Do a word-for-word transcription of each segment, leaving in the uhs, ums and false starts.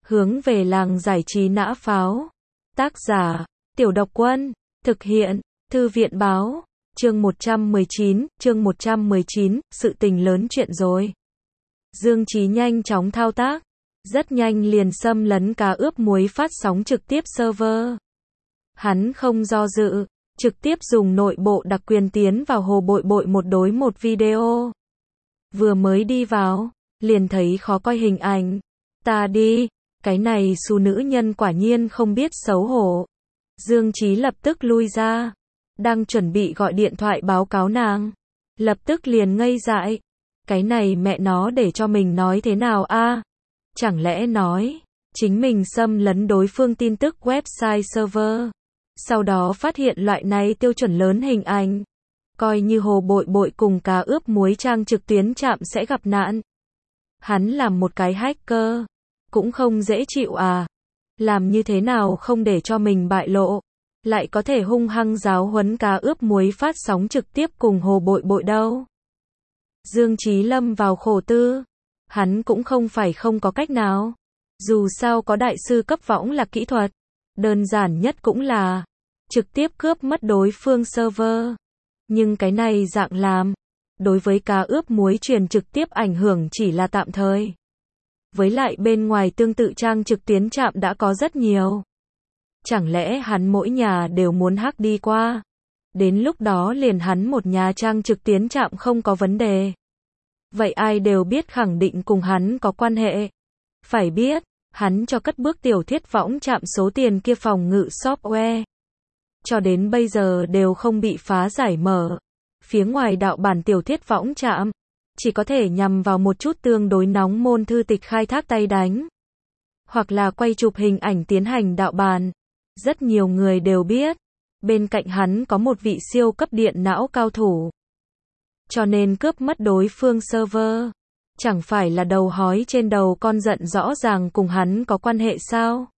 Hướng về làng giải trí nã pháo. Tác giả, Tiểu Độc Quân. Thực hiện, Thư viện báo. Chương một trăm mười chín, chương một trăm mười chín, sự tình lớn chuyện rồi. Dương Chí nhanh chóng thao tác. Rất nhanh liền xâm lấn cá ướp muối phát sóng trực tiếp server. Hắn không do dự, trực tiếp dùng nội bộ đặc quyền tiến vào hồ bội bội một đối một video. Vừa mới đi vào, liền thấy khó coi hình ảnh. Ta đi, cái này xu nữ nhân quả nhiên không biết xấu hổ. Dương Chí lập tức lui ra, đang chuẩn bị gọi điện thoại báo cáo nàng. Lập tức liền ngây dại. Cái này mẹ nó để cho mình nói thế nào a? Chẳng lẽ nói, chính mình xâm lấn đối phương tin tức website server. Sau đó phát hiện loại này tiêu chuẩn lớn hình ảnh. Coi như hồ bội bội cùng cá ướp muối trang trực tuyến chạm sẽ gặp nạn. Hắn làm một cái hacker. Cũng không dễ chịu à. Làm như thế nào không để cho mình bại lộ. Lại có thể hung hăng giáo huấn cá ướp muối phát sóng trực tiếp cùng hồ bội bội đâu. Dương Chí lâm vào khổ tư. Hắn cũng không phải không có cách nào. Dù sao có đại sư cấp võng là kỹ thuật. Đơn giản nhất cũng là trực tiếp cướp mất đối phương server. Nhưng cái này dạng làm, đối với cá ướp muối truyền trực tiếp ảnh hưởng chỉ là tạm thời. Với lại bên ngoài tương tự trang trực tuyến chạm đã có rất nhiều. Chẳng lẽ hắn mỗi nhà đều muốn hack đi qua? Đến lúc đó liền hắn một nhà trang trực tuyến chạm không có vấn đề. Vậy ai đều biết khẳng định cùng hắn có quan hệ. Phải biết, hắn cho cất bước tiểu thiết võng chạm số tiền kia phòng ngự software. Cho đến bây giờ đều không bị phá giải mở. Phía ngoài đạo bản tiểu thiết võng chạm, chỉ có thể nhằm vào một chút tương đối nóng môn thư tịch khai thác tay đánh. Hoặc là quay chụp hình ảnh tiến hành đạo bản. Rất nhiều người đều biết, bên cạnh hắn có một vị siêu cấp điện não cao thủ. Cho nên cướp mất đối phương server. Chẳng phải là đầu hói trên đầu con giận rõ ràng cùng hắn có quan hệ sao?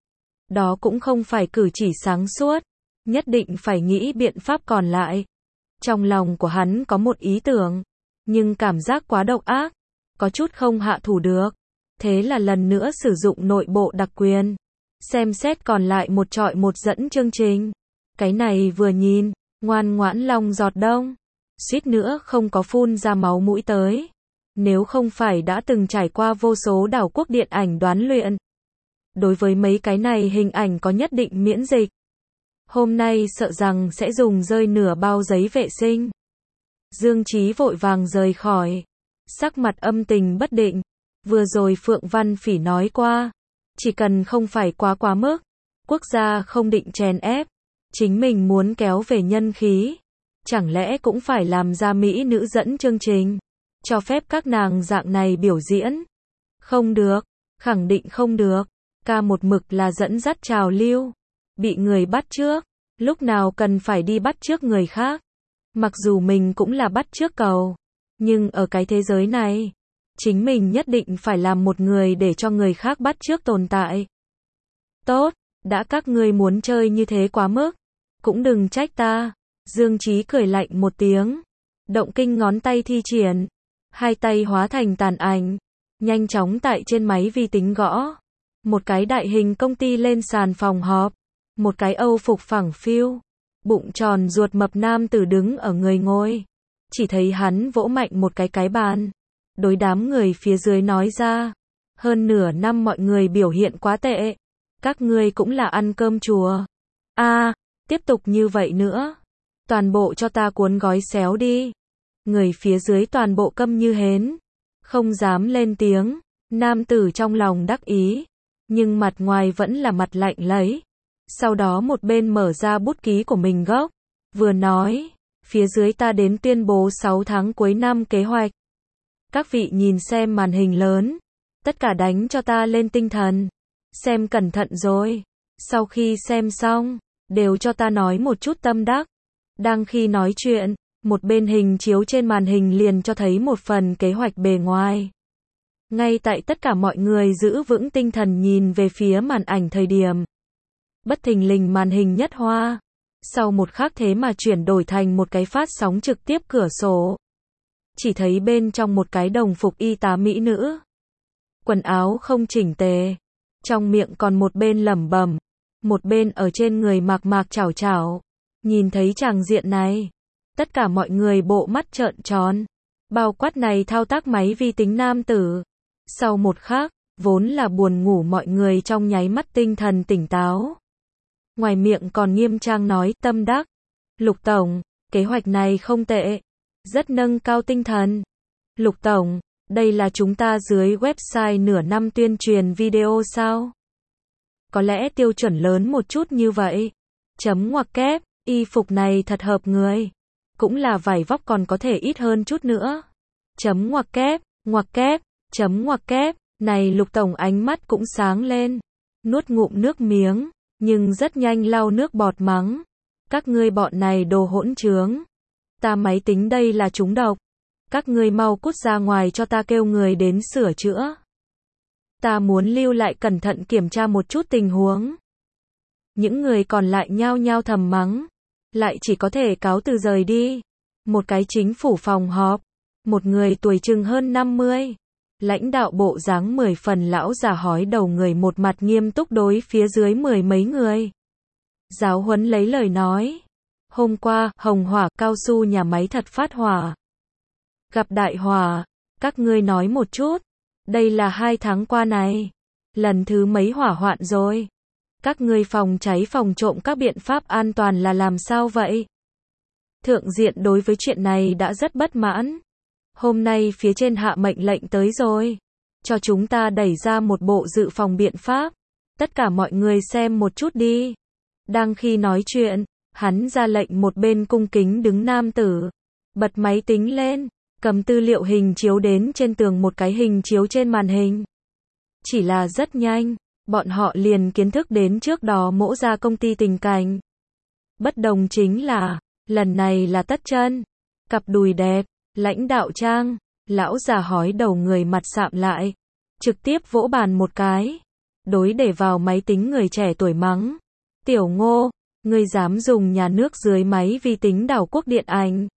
Đó cũng không phải cử chỉ sáng suốt. Nhất định phải nghĩ biện pháp còn lại. Trong lòng của hắn có một ý tưởng. Nhưng cảm giác quá độc ác. Có chút không hạ thủ được. Thế là lần nữa sử dụng nội bộ đặc quyền. Xem xét còn lại một trọi một dẫn chương trình. Cái này vừa nhìn, ngoan ngoãn lòng giọt đông. Suýt nữa không có phun ra máu mũi tới. Nếu không phải đã từng trải qua vô số đảo quốc điện ảnh đoán luyện. Đối với mấy cái này hình ảnh có nhất định miễn dịch. Hôm nay sợ rằng sẽ dùng rơi nửa bao giấy vệ sinh. Dương Chí vội vàng rời khỏi. Sắc mặt âm tình bất định. Vừa rồi Phượng Văn Phỉ nói qua. Chỉ cần không phải quá quá mức. Quốc gia không định chèn ép. Chính mình muốn kéo về nhân khí. Chẳng lẽ cũng phải làm ra mỹ nữ dẫn chương trình. Cho phép các nàng dạng này biểu diễn. Không được. Khẳng định không được. Ca một mực là dẫn dắt trào lưu. Bị người bắt trước. Lúc nào cần phải đi bắt trước người khác. Mặc dù mình cũng là bắt trước cầu. Nhưng ở cái thế giới này. Chính mình nhất định phải làm một người để cho người khác bắt chước tồn tại. Tốt, đã các ngươi muốn chơi như thế quá mức. Cũng đừng trách ta. Dương Chí cười lạnh một tiếng. Động kinh ngón tay thi triển. Hai tay hóa thành tàn ảnh. Nhanh chóng tại trên máy vi tính gõ. Một cái đại hình công ty lên sàn phòng họp. Một cái Âu phục phẳng phiu. Bụng tròn ruột mập nam tử đứng ở người ngồi. Chỉ thấy hắn vỗ mạnh một cái cái bàn. Đối đám người phía dưới nói ra. Hơn nửa năm mọi người biểu hiện quá tệ. Các ngươi cũng là ăn cơm chùa. A, à, tiếp tục như vậy nữa. Toàn bộ cho ta cuốn gói xéo đi. Người phía dưới toàn bộ câm như hến. Không dám lên tiếng. Nam tử trong lòng đắc ý. Nhưng mặt ngoài vẫn là mặt lạnh lấy. Sau đó một bên mở ra bút ký của mình gốc. Vừa nói. Phía dưới ta đến tuyên bố sáu tháng cuối năm kế hoạch. Các vị nhìn xem màn hình lớn. Tất cả đánh cho ta lên tinh thần. Xem cẩn thận rồi. Sau khi xem xong, đều cho ta nói một chút tâm đắc. Đang khi nói chuyện, một bên hình chiếu trên màn hình liền cho thấy một phần kế hoạch bề ngoài. Ngay tại tất cả mọi người giữ vững tinh thần nhìn về phía màn ảnh thời điểm. Bất thình lình màn hình nhất hoa. Sau một khắc thế mà chuyển đổi thành một cái phát sóng trực tiếp cửa sổ. Chỉ thấy bên trong một cái đồng phục y tá mỹ nữ. Quần áo không chỉnh tề. trong miệng còn một bên lẩm bẩm, một bên ở trên người mạc mạc chảo chảo. Nhìn thấy tràng diện này, tất cả mọi người bộ mắt trợn tròn, bao quát này thao tác máy vi tính nam tử. Sau một khắc, vốn là buồn ngủ mọi người trong nháy mắt tinh thần tỉnh táo. Ngoài miệng còn nghiêm trang nói tâm đắc. Lục Tổng, kế hoạch này không tệ, rất nâng cao tinh thần. Lục Tổng, đây là chúng ta dưới website nửa năm tuyên truyền video sao? Có lẽ tiêu chuẩn lớn một chút như vậy. Chấm ngoặc kép, y phục này thật hợp người. Cũng là vải vóc còn có thể ít hơn chút nữa. Chấm ngoặc kép, ngoặc kép, chấm ngoặc kép. Này Lục Tổng ánh mắt cũng sáng lên. Nuốt ngụm nước miếng, nhưng rất nhanh lau nước bọt mắng. Các ngươi bọn này đồ hỗn trướng. Ta máy tính đây là trúng độc. Các ngươi mau cút ra ngoài cho ta kêu người đến sửa chữa. Ta muốn lưu lại cẩn thận kiểm tra một chút tình huống. Những người còn lại nhao nhao thầm mắng. Lại chỉ có thể cáo từ rời đi. Một cái chính phủ phòng họp. Một người tuổi chừng hơn năm mươi. Lãnh đạo bộ dáng mười phần lão già hói đầu người một mặt nghiêm túc đối phía dưới mười mấy người. Giáo huấn lấy lời nói. Hôm qua, hồng hỏa cao su nhà máy thật phát hỏa. Gặp đại hỏa, các ngươi nói một chút. Đây là hai tháng qua này. Lần thứ mấy hỏa hoạn rồi. Các ngươi phòng cháy phòng trộm các biện pháp an toàn là làm sao vậy? Thượng diện đối với chuyện này đã rất bất mãn. Hôm nay phía trên hạ mệnh lệnh tới rồi. Cho chúng ta đẩy ra một bộ dự phòng biện pháp. Tất cả mọi người xem một chút đi. Đang khi nói chuyện, hắn ra lệnh một bên cung kính đứng nam tử. Bật máy tính lên, cầm tư liệu hình chiếu đến trên tường một cái hình chiếu trên màn hình. Chỉ là rất nhanh, bọn họ liền kiến thức đến trước đó mỗ ra công ty tình cảnh. Bất đồng chính là, lần này là tất chân, cặp đùi đẹp, lãnh đạo trang, lão già hói đầu người mặt sạm lại, trực tiếp vỗ bàn một cái, đối để vào máy tính người trẻ tuổi mắng. Tiểu Ngô, ngươi dám dùng nhà nước dưới máy vi tính đảo quốc điện ảnh.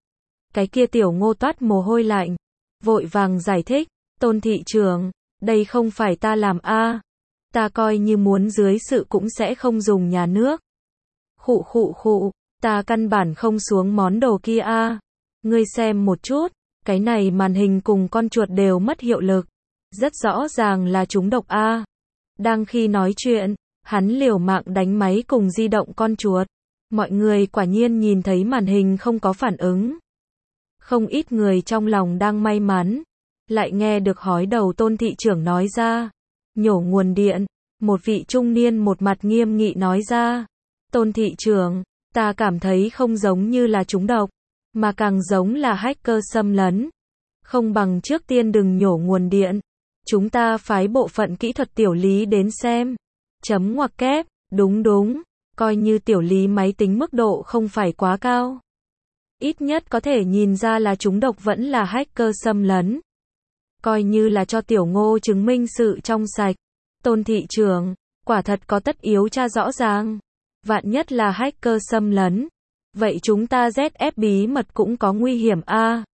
Cái kia Tiểu Ngô toát mồ hôi lạnh, vội vàng giải thích, Tôn thị trưởng, đây không phải ta làm a, ta coi như muốn dưới sự cũng sẽ không dùng nhà nước. Khụ khụ khụ, ta căn bản không xuống món đồ kia a. Ngươi xem một chút, cái này màn hình cùng con chuột đều mất hiệu lực, rất rõ ràng là trúng độc a. Đang khi nói chuyện, hắn liều mạng đánh máy cùng di động con chuột. Mọi người quả nhiên nhìn thấy màn hình không có phản ứng. Không ít người trong lòng đang may mắn, lại nghe được hói đầu Tôn thị trưởng nói ra. Nhổ nguồn điện, một vị trung niên một mặt nghiêm nghị nói ra. Tôn thị trưởng, ta cảm thấy không giống như là trúng độc, mà càng giống là hacker xâm lấn. Không bằng trước tiên đừng nhổ nguồn điện. Chúng ta phái bộ phận kỹ thuật tiểu lý đến xem. Chấm ngoặc kép, đúng đúng, coi như tiểu lý máy tính mức độ không phải quá cao. Ít nhất có thể nhìn ra là trúng độc vẫn là hacker xâm lấn. Coi như là cho Tiểu Ngô chứng minh sự trong sạch. Tôn thị trưởng, quả thật có tất yếu tra rõ ràng. Vạn nhất là hacker xâm lấn. Vậy chúng ta dét ép bí mật cũng có nguy hiểm a.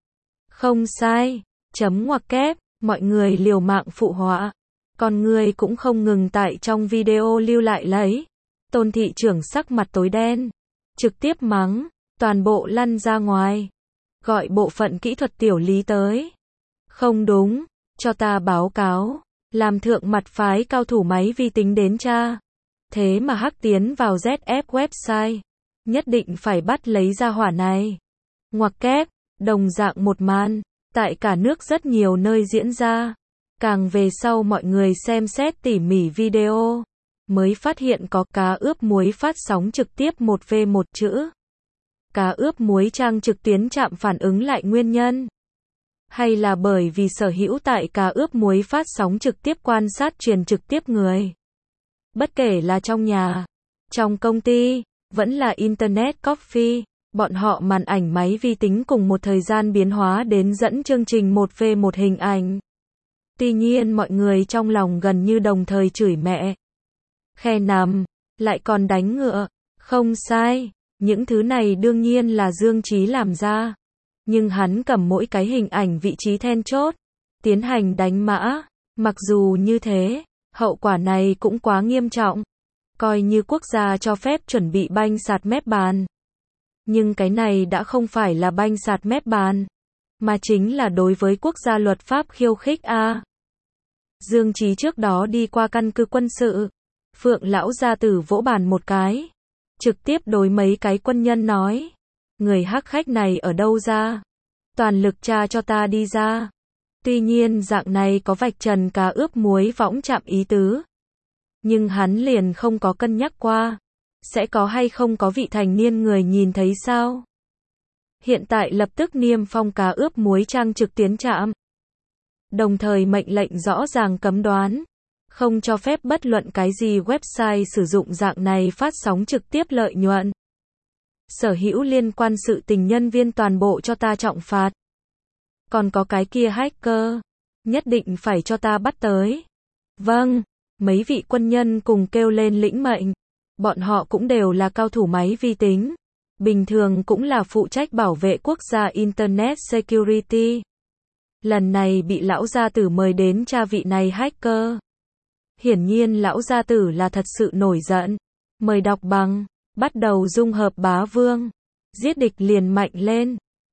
Không sai, chấm ngoặc kép, mọi người liều mạng phụ họa. Còn người cũng không ngừng tại trong video lưu lại lấy. Tôn thị trưởng sắc mặt tối đen, trực tiếp mắng, toàn bộ lăn ra ngoài. Gọi bộ phận kỹ thuật tiểu lý tới. Không đúng, cho ta báo cáo, làm thượng mặt phái cao thủ máy vi tính đến tra. Thế mà hack tiến vào dét ép website, nhất định phải bắt lấy ra hỏa này. Ngoặc kép, đồng dạng một màn, tại cả nước rất nhiều nơi diễn ra. Càng về sau mọi người xem xét tỉ mỉ video, mới phát hiện có cá ướp muối phát sóng trực tiếp một v một chữ. Cá ướp muối trang trực tuyến chạm phản ứng lại nguyên nhân. Hay là bởi vì sở hữu tại cá ướp muối phát sóng trực tiếp quan sát truyền trực tiếp người. Bất kể là trong nhà, trong công ty, vẫn là Internet Coffee, bọn họ màn ảnh máy vi tính cùng một thời gian biến hóa đến dẫn chương trình một v một hình ảnh. Tuy nhiên mọi người trong lòng gần như đồng thời chửi mẹ. Khe nằm, lại còn đánh ngựa, không sai, những thứ này đương nhiên là Dương Chí làm ra. Nhưng hắn cầm mỗi cái hình ảnh vị trí then chốt, tiến hành đánh mã, mặc dù như thế, Hậu quả này cũng quá nghiêm trọng. Coi như quốc gia cho phép chuẩn bị banh sạt mép bàn. Nhưng cái này đã không phải là banh sạt mép bàn, mà chính là đối với quốc gia luật pháp khiêu khích a. Dương Chí trước đó đi qua căn cứ quân sự. Phượng lão gia tử vỗ bàn một cái. Trực tiếp đối mấy cái quân nhân nói. Người hắc khách này ở đâu ra? Toàn lực tra cho ta đi ra. Tuy nhiên dạng này có vạch trần cá ướp muối võng chạm ý tứ. Nhưng hắn liền không có cân nhắc qua. Sẽ có hay không có vị thành niên người nhìn thấy sao? Hiện tại lập tức niêm phong cá ướp muối trang trực tiến trạm. Đồng thời mệnh lệnh rõ ràng cấm đoán. Không cho phép bất luận cái gì website sử dụng dạng này phát sóng trực tiếp lợi nhuận. Sở hữu liên quan sự tình nhân viên toàn bộ cho ta trọng phạt. Còn có cái kia hacker. Nhất định phải cho ta bắt tới. Vâng. Mấy vị quân nhân cùng kêu lên lĩnh mệnh. Bọn họ cũng đều là cao thủ máy vi tính. Bình thường cũng là phụ trách bảo vệ quốc gia Internet Security. Lần này bị lão gia tử mời đến tra vị này hacker. Hiển nhiên lão gia tử là thật sự nổi giận. Mời đọc bằng. Bắt đầu dung hợp bá vương. Giết địch liền mạnh lên.